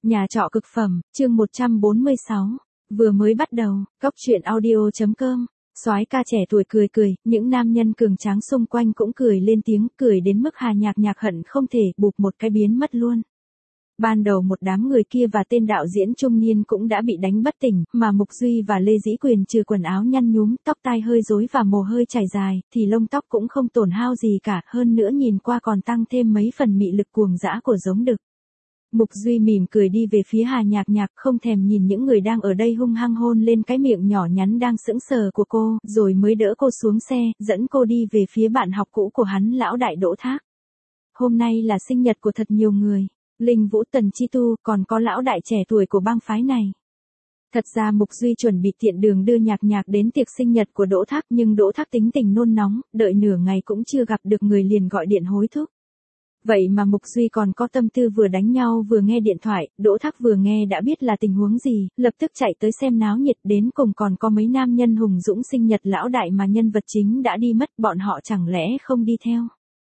Nhà trọ cực phẩm, chương 146. Vừa mới bắt đầu, Cóc truyện audio.com. Soái ca trẻ tuổi cười cười, những nam nhân cường tráng xung quanh cũng cười lên tiếng, cười đến mức Hà Nhạc Nhạc hận không thể bụp một cái biến mất luôn. Ban đầu một đám người kia và tên đạo diễn trung niên cũng đã bị đánh bất tỉnh, mà Mục Duy và Lê Dĩ Quyền trừ quần áo nhăn nhúm, tóc tai hơi rối và mồ hôi chảy dài, thì lông tóc cũng không tổn hao gì cả, hơn nữa nhìn qua còn tăng thêm mấy phần mị lực cuồng dã của giống đực. Mục Duy mỉm cười đi về phía Hà Nhạc Nhạc, không thèm nhìn những người đang ở đây hung hăng hôn lên cái miệng nhỏ nhắn đang sững sờ của cô, rồi mới đỡ cô xuống xe, dẫn cô đi về phía bạn học cũ của hắn, lão đại Đỗ Thác. Hôm nay là sinh nhật của thật nhiều người, Linh Vũ, Tần Chi Tu, còn có lão đại trẻ tuổi của bang phái này. Thật ra Mục Duy chuẩn bị tiện đường đưa Nhạc Nhạc đến tiệc sinh nhật của Đỗ Thác, nhưng Đỗ Thác tính tình nôn nóng, đợi nửa ngày cũng chưa gặp được người liền gọi điện hối thúc. Vậy mà Mục Duy còn có tâm tư vừa đánh nhau vừa nghe điện thoại, Đỗ Thác vừa nghe đã biết là tình huống gì, lập tức chạy tới xem náo nhiệt, đến cùng còn có mấy nam nhân hùng dũng sinh nhật lão đại mà nhân vật chính đã đi mất, bọn họ chẳng lẽ không đi theo.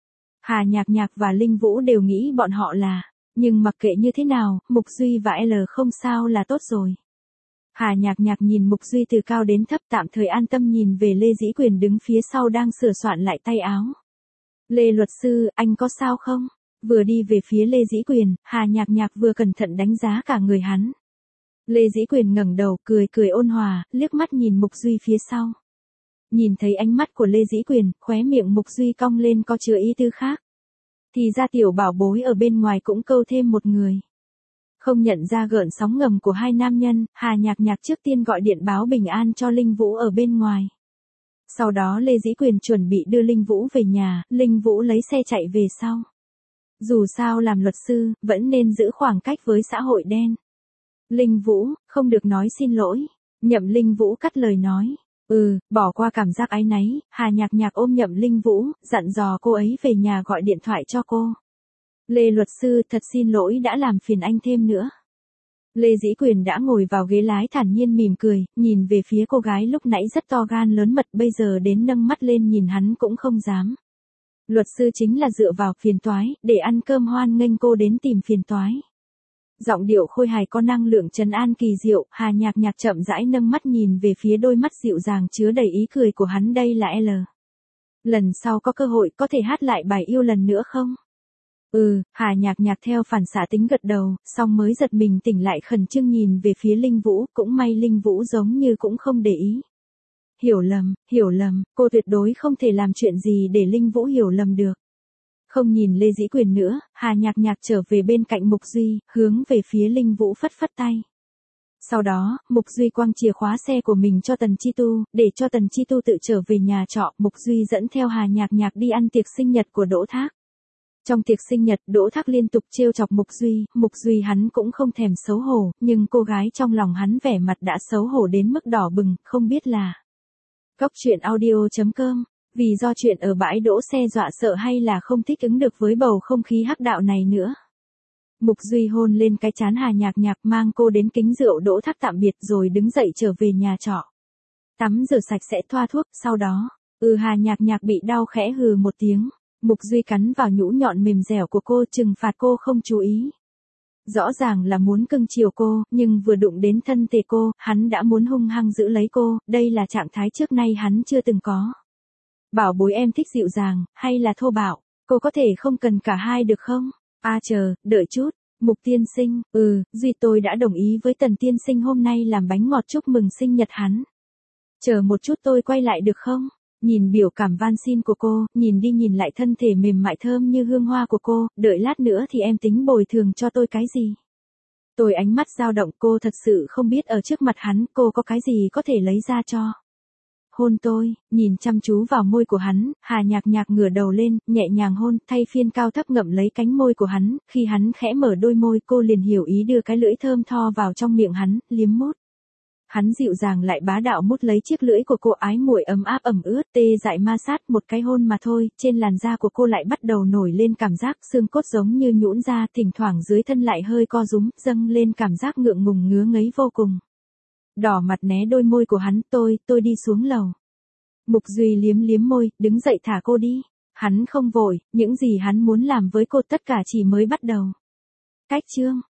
Hà Nhạc Nhạc và Linh Vũ đều nghĩ bọn họ là, nhưng mặc kệ như thế nào, Mục Duy và L không sao là tốt rồi. Hà Nhạc Nhạc nhìn Mục Duy từ cao đến thấp, tạm thời an tâm nhìn về Lê Dĩ Quyền đứng phía sau đang sửa soạn lại tay áo. Lê luật sư, anh có sao không? Vừa đi về phía Lê Dĩ Quyền, Hà Nhạc Nhạc vừa cẩn thận đánh giá cả người hắn. Lê Dĩ Quyền ngẩng đầu, cười cười ôn hòa, liếc mắt nhìn Mục Duy phía sau. Nhìn thấy ánh mắt của Lê Dĩ Quyền, khóe miệng Mục Duy cong lên có chứa ý tư khác. Thì ra tiểu bảo bối ở bên ngoài cũng câu thêm một người. Không nhận ra gợn sóng ngầm của hai nam nhân, Hà Nhạc Nhạc trước tiên gọi điện báo bình an cho Linh Vũ ở bên ngoài. Sau đó Lê Dĩ Quyền chuẩn bị đưa Linh Vũ về nhà, Linh Vũ lấy xe chạy về sau. Dù sao làm luật sư, vẫn nên giữ khoảng cách với xã hội đen. Linh Vũ, không được nói xin lỗi. Nhậm Linh Vũ cắt lời nói. Bỏ qua cảm giác áy náy, Hà Nhạc Nhạc ôm Nhậm Linh Vũ, dặn dò cô ấy về nhà gọi điện thoại cho cô. Lê luật sư, thật xin lỗi đã làm phiền anh thêm nữa. Lê Dĩ Quyền đã ngồi vào ghế lái thản nhiên mỉm cười, nhìn về phía cô gái lúc nãy rất to gan lớn mật, bây giờ đến nâng mắt lên nhìn hắn cũng không dám. Luật sư chính là dựa vào phiền toái, để ăn cơm hoan nghênh cô đến tìm phiền toái. Giọng điệu khôi hài có năng lượng trấn an kỳ diệu, Hà Nhạc Nhạc chậm rãi nâng mắt nhìn về phía đôi mắt dịu dàng chứa đầy ý cười của hắn, đây là L. Lần sau có cơ hội có thể hát lại bài yêu lần nữa không? Hà Nhạc Nhạc theo phản xạ tính gật đầu, xong mới giật mình tỉnh lại khẩn trương nhìn về phía Linh Vũ, cũng may Linh Vũ giống như cũng không để ý. Hiểu lầm, cô tuyệt đối không thể làm chuyện gì để Linh Vũ hiểu lầm được. Không nhìn Lê Dĩ Quyền nữa, Hà Nhạc Nhạc trở về bên cạnh Mục Duy, hướng về phía Linh Vũ phất phất tay. Sau đó, Mục Duy quăng chìa khóa xe của mình cho Tần Chi Tu, để cho Tần Chi Tu tự trở về nhà trọ, Mục Duy dẫn theo Hà Nhạc Nhạc đi ăn tiệc sinh nhật của Đỗ Thác. Trong tiệc sinh nhật, Đỗ Thác liên tục trêu chọc Mục Duy hắn cũng không thèm xấu hổ, nhưng cô gái trong lòng hắn vẻ mặt đã xấu hổ đến mức đỏ bừng, không biết là Cóc truyện audio.com, vì do chuyện ở bãi đỗ xe dọa sợ hay là không thích ứng được với bầu không khí hắc đạo này nữa. Mục Duy hôn lên cái trán Hà Nhạc Nhạc, mang cô đến kính rượu Đỗ Thác tạm biệt rồi đứng dậy trở về nhà trọ. Tắm rửa sạch sẽ thoa thuốc, sau đó, Hà Nhạc Nhạc bị đau khẽ hừ một tiếng. Mục Duy cắn vào nhũ nhọn mềm dẻo của cô, trừng phạt cô không chú ý. Rõ ràng là muốn cưng chiều cô, nhưng vừa đụng đến thân thể cô, hắn đã muốn hung hăng giữ lấy cô, đây là trạng thái trước nay hắn chưa từng có. Bảo bối em thích dịu dàng, hay là thô bạo, cô có thể không cần cả hai được không? Đợi chút, Mục tiên sinh, Duy tôi đã đồng ý với Tần tiên sinh hôm nay làm bánh ngọt chúc mừng sinh nhật hắn. Chờ một chút tôi quay lại được không? Nhìn biểu cảm van xin của cô, nhìn đi nhìn lại thân thể mềm mại thơm như hương hoa của cô, đợi lát nữa thì em tính bồi thường cho tôi cái gì? Tôi ánh mắt dao động, cô thật sự không biết ở trước mặt hắn cô có cái gì có thể lấy ra cho. Hôn tôi, nhìn chăm chú vào môi của hắn, Hà Nhạc Nhạc ngửa đầu lên, nhẹ nhàng hôn, thay phiên cao thấp ngậm lấy cánh môi của hắn, khi hắn khẽ mở đôi môi cô liền hiểu ý đưa cái lưỡi thơm tho vào trong miệng hắn, liếm mút. Hắn dịu dàng lại bá đạo mút lấy chiếc lưỡi của cô, ái muội ấm áp ẩm ướt, tê dại ma sát, một cái hôn mà thôi, trên làn da của cô lại bắt đầu nổi lên cảm giác xương cốt giống như nhũn ra, thỉnh thoảng dưới thân lại hơi co rúm, dâng lên cảm giác ngượng ngùng ngứa ngấy vô cùng. Đỏ mặt né đôi môi của hắn, tôi đi xuống lầu. Mục Duy liếm môi, đứng dậy thả cô đi. Hắn không vội, những gì hắn muốn làm với cô tất cả chỉ mới bắt đầu. Cách chương